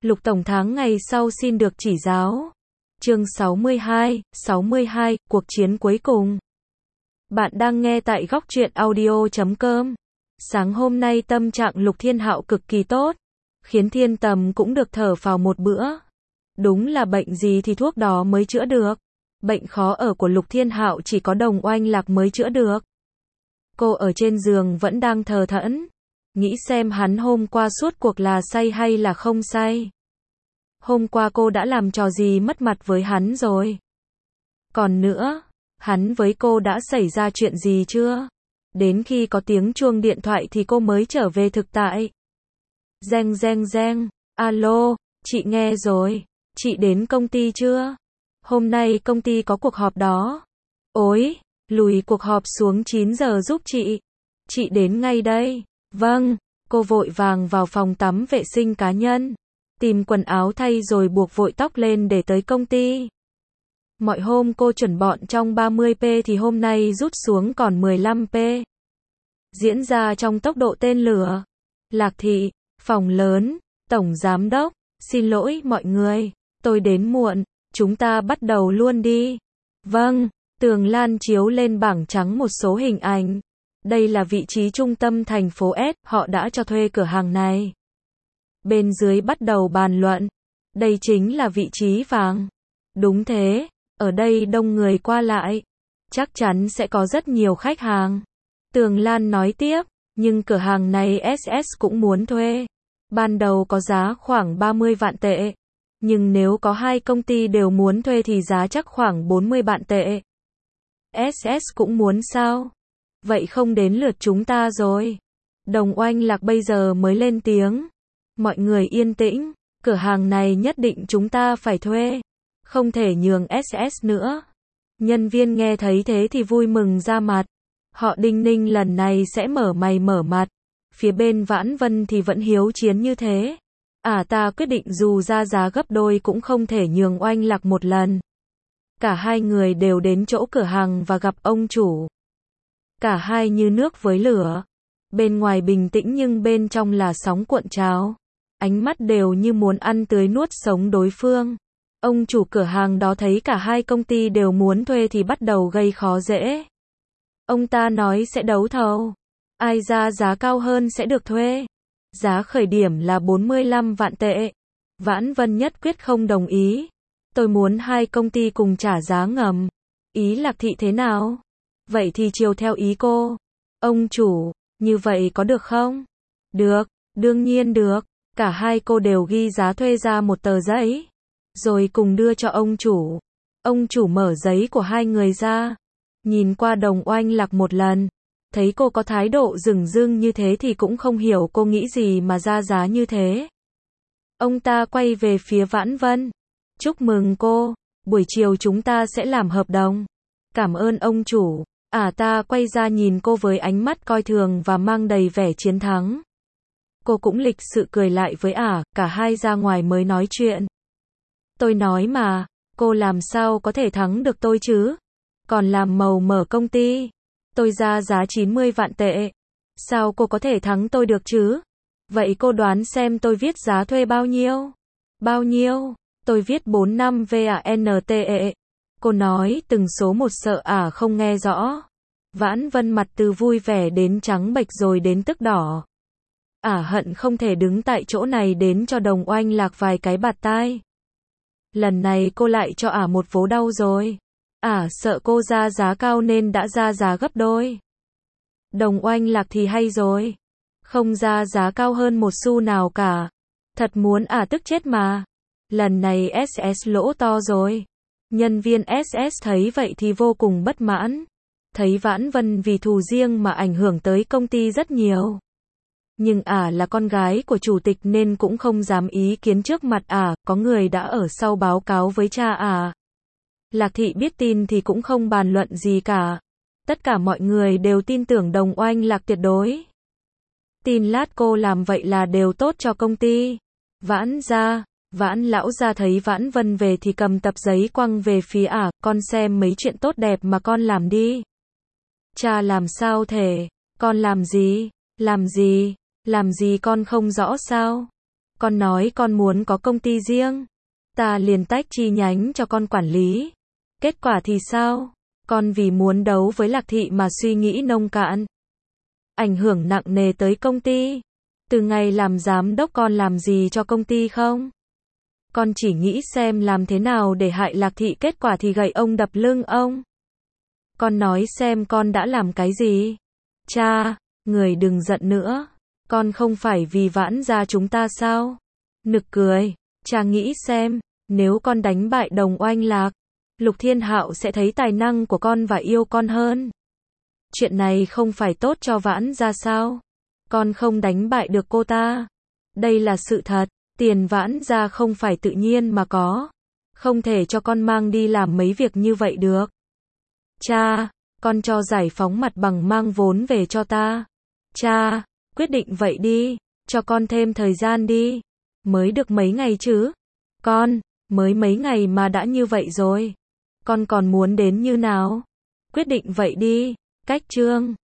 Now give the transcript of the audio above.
Lục Tổng tháng ngày sau xin được chỉ giáo. Chương 62, cuộc chiến cuối cùng. Bạn đang nghe tại góc truyện audio.com. Sáng hôm nay tâm trạng Lục Thiên Hạo cực kỳ tốt, khiến Thiên Tầm cũng được thở phào một bữa. Đúng là bệnh gì thì thuốc đó mới chữa được. Bệnh khó ở của Lục Thiên Hạo chỉ có Đồng Oanh Lạc mới chữa được. Cô ở trên giường vẫn đang thờ thẫn, nghĩ xem hắn hôm qua suốt cuộc là say hay là không say. Hôm qua cô đã làm trò gì mất mặt với hắn rồi? Còn nữa, hắn với cô đã xảy ra chuyện gì chưa? Đến khi có tiếng chuông điện thoại thì cô mới trở về thực tại. Reng reng reng, alo, chị nghe rồi, chị đến công ty chưa? Hôm nay công ty có cuộc họp đó. Ôi, lùi cuộc họp xuống 9 giờ giúp chị. Chị đến ngay đây. Vâng, cô vội vàng vào phòng tắm vệ sinh cá nhân, tìm quần áo thay rồi buộc vội tóc lên để tới công ty. Mọi hôm cô chuẩn bọn trong 30p thì hôm nay rút xuống còn 15p. Diễn ra trong tốc độ tên lửa. Lạc Thị, phòng lớn, tổng giám đốc, xin lỗi mọi người, tôi đến muộn, chúng ta bắt đầu luôn đi. Vâng, tường lan chiếu lên bảng trắng một số hình ảnh. Đây là vị trí trung tâm thành phố S, họ đã cho thuê cửa hàng này. Bên dưới bắt đầu bàn luận. Đây chính là vị trí vàng. Đúng thế, ở đây đông người qua lại. Chắc chắn sẽ có rất nhiều khách hàng. Tường Lan nói tiếp, nhưng cửa hàng này SS cũng muốn thuê. Ban đầu có giá khoảng 30 vạn tệ. Nhưng nếu có hai công ty đều muốn thuê thì giá chắc khoảng 40 vạn tệ. SS cũng muốn sao? Vậy không đến lượt chúng ta rồi. Đồng Oanh Lạc bây giờ mới lên tiếng. Mọi người yên tĩnh, cửa hàng này nhất định chúng ta phải thuê. Không thể nhường SS nữa. Nhân viên nghe thấy thế thì vui mừng ra mặt. Họ đinh ninh lần này sẽ mở mày mở mặt. Phía bên Vãn Vân thì vẫn hiếu chiến như thế. Ta quyết định dù ra giá gấp đôi cũng không thể nhường Oanh Lạc một lần. Cả hai người đều đến chỗ cửa hàng và gặp ông chủ. Cả hai như nước với lửa. Bên ngoài bình tĩnh nhưng bên trong là sóng cuộn trào. Ánh mắt đều như muốn ăn tươi nuốt sống đối phương. Ông chủ cửa hàng đó thấy cả hai công ty đều muốn thuê thì bắt đầu gây khó dễ. Ông ta nói sẽ đấu thầu. Ai ra giá cao hơn sẽ được thuê. Giá khởi điểm là 45 vạn tệ. Vãn Vân nhất quyết không đồng ý. Tôi muốn hai công ty cùng trả giá ngầm. Ý Lạc Thị thế nào? Vậy thì chiều theo ý cô. Ông chủ, như vậy có được không? Được, đương nhiên được. Cả hai cô đều ghi giá thuê ra một tờ giấy, rồi cùng đưa cho ông chủ. Ông chủ mở giấy của hai người ra, nhìn qua Đồng Oanh Lạc một lần, thấy cô có thái độ dửng dưng như thế thì cũng không hiểu cô nghĩ gì mà ra giá như thế. Ông ta quay về phía Vãn Vân. Chúc mừng cô, buổi chiều chúng ta sẽ làm hợp đồng. Cảm ơn ông chủ. Ta quay ra nhìn cô với ánh mắt coi thường và mang đầy vẻ chiến thắng. Cô cũng lịch sự cười lại với cả hai ra ngoài mới nói chuyện. Tôi nói mà, cô làm sao có thể thắng được tôi chứ? Còn làm màu mở công ty. Tôi ra giá 90 vạn tệ. Sao cô có thể thắng tôi được chứ? Vậy cô đoán xem tôi viết giá thuê bao nhiêu? Bao nhiêu? Tôi viết 45 VANTE. Cô nói từng số một sợ không nghe rõ. Vãn Vân mặt từ vui vẻ đến trắng bệch rồi đến tức đỏ. Hận không thể đứng tại chỗ này đến cho Đồng Oanh Lạc vài cái bạt tai. Lần này cô lại cho một vố đau rồi. Sợ cô ra giá cao nên đã ra giá gấp đôi. Đồng Oanh Lạc thì hay rồi. Không ra giá cao hơn một xu nào cả. Thật muốn tức chết mà. Lần này SS lỗ to rồi. Nhân viên SS thấy vậy thì vô cùng bất mãn. Thấy Vãn Vân vì thù riêng mà ảnh hưởng tới công ty rất nhiều. Nhưng là con gái của chủ tịch nên cũng không dám ý kiến trước mặt có người đã ở sau báo cáo với cha Lạc Thị biết tin thì cũng không bàn luận gì cả. Tất cả mọi người đều tin tưởng Đồng Oanh Lạc tuyệt đối. Tin lát cô làm vậy là đều tốt cho công ty. Vãn lão gia thấy Vãn Vân về thì cầm tập giấy quăng về phía con xem mấy chuyện tốt đẹp mà con làm đi. Cha làm sao thể, con làm gì con không rõ sao? Con nói con muốn có công ty riêng. Ta liền tách chi nhánh cho con quản lý. Kết quả thì sao? Con vì muốn đấu với Lạc Thị mà suy nghĩ nông cạn. Ảnh hưởng nặng nề tới công ty. Từ ngày làm giám đốc con làm gì cho công ty không? Con chỉ nghĩ xem làm thế nào để hại Lạc Thị, kết quả thì gậy ông đập lưng ông. Con nói xem con đã làm cái gì? Cha, người đừng giận nữa. Con không phải vì Vãn gia chúng ta sao? Nực cười. Cha nghĩ xem, nếu con đánh bại Đồng Oanh Lạc, Lục Thiên Hạo sẽ thấy tài năng của con và yêu con hơn. Chuyện này không phải tốt cho Vãn gia sao? Con không đánh bại được cô ta. Đây là sự thật. Tiền Vãn gia không phải tự nhiên mà có. Không thể cho con mang đi làm mấy việc như vậy được. Cha, con cho giải phóng mặt bằng mang vốn về cho ta. Cha, quyết định vậy đi. Cho con thêm thời gian đi. Mới được mấy ngày chứ? Con, mới mấy ngày mà đã như vậy rồi. Con còn muốn đến như nào? Quyết định vậy đi. Cách chương